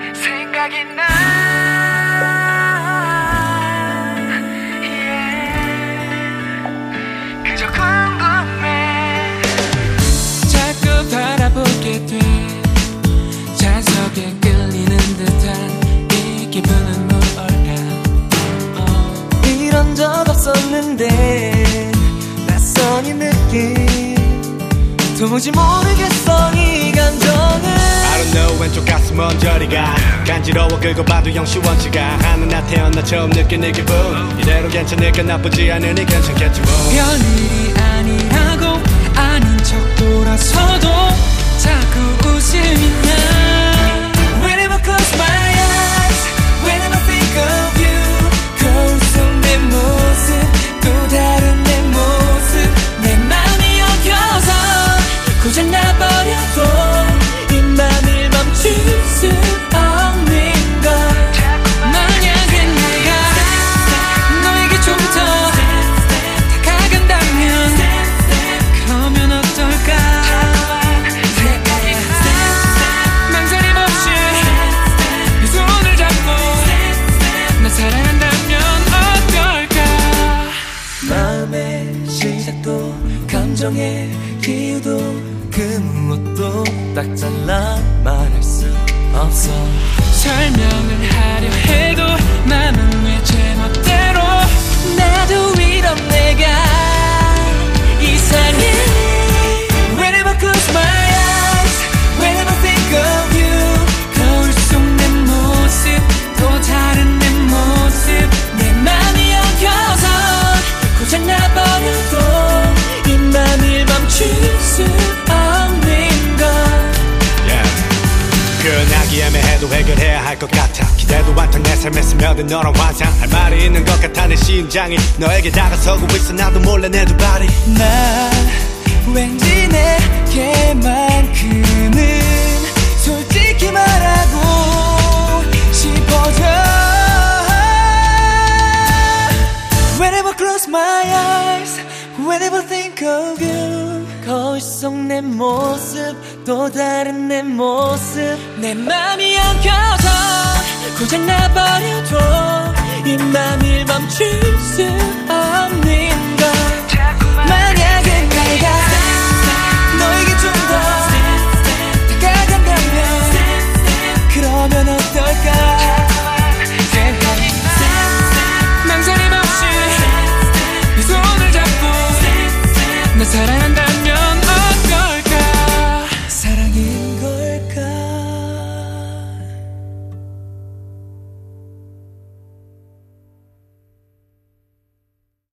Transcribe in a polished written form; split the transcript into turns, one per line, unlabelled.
생각이 나. 그저 궁금해.
자꾸 바라보게 돼. 자석에 끌리는 듯한 이 기분은 뭘까.
이런 적 없었는데 낯선 이 느낌 도무지 모르겠어 이 감정은.
I don't know 왼쪽 가슴 언저리가 간지러워 긁어봐도 영 시원치가 않은 나 태어나 처음 느낀 이 기분. 이대로 괜찮을까 나쁘지 않으니 괜찮겠지 뭐.
별일이 아니라고 아닌 척 돌아서도 자꾸 웃음이 나.
Whenever I close my eyes, whenever I think of you, 거울 속 내 모습 또 다른 내 모습 내 맘이 엉켜서 고장나버려도 이 맘을 멈출 수 없는 걸.
만약에 내가 너에게 좀 더 다가간다면 그러면 어떨까. 망설임 없이 네 손을 잡고 나 사랑한다면 어떨까.
마음의 시작도 감정의 이유도 그 무엇도 딱 잘라 말할 수 없어.
설명을 하려 해도 맘은 왜 제멋대로.
나도 이런 내가 이상해. Whenever I close my eyes, whenever I think of you,
거울 속 내 모습 또 다른 내 모습
내 맘이 엉켜서 고장나버려도 이 맘을 멈출 수 없는 걸.
표현하기 애매해도 해결해야 할 것 같아. 기대도 않던 내 삶에 스며든 너란 환상. 할 말이 있는 것 같아 내 심장이 너에게 다가서고 있어. 나도 몰래 내 두 발이.
난 왠지 내게만큼은 솔직히 말하고 싶어져. Whenever I close my eyes, whenever I think of you, 거울 속 내 모습 또 다른 내 모습 내 맘이 엉켜서 고장나버려도 이 맘을 멈출 수 없는 걸. 만약에 내가 너에게 좀 더 다가간다면 그러면 어떨까.
망설임 없이 네 손을 잡고 나 사랑한다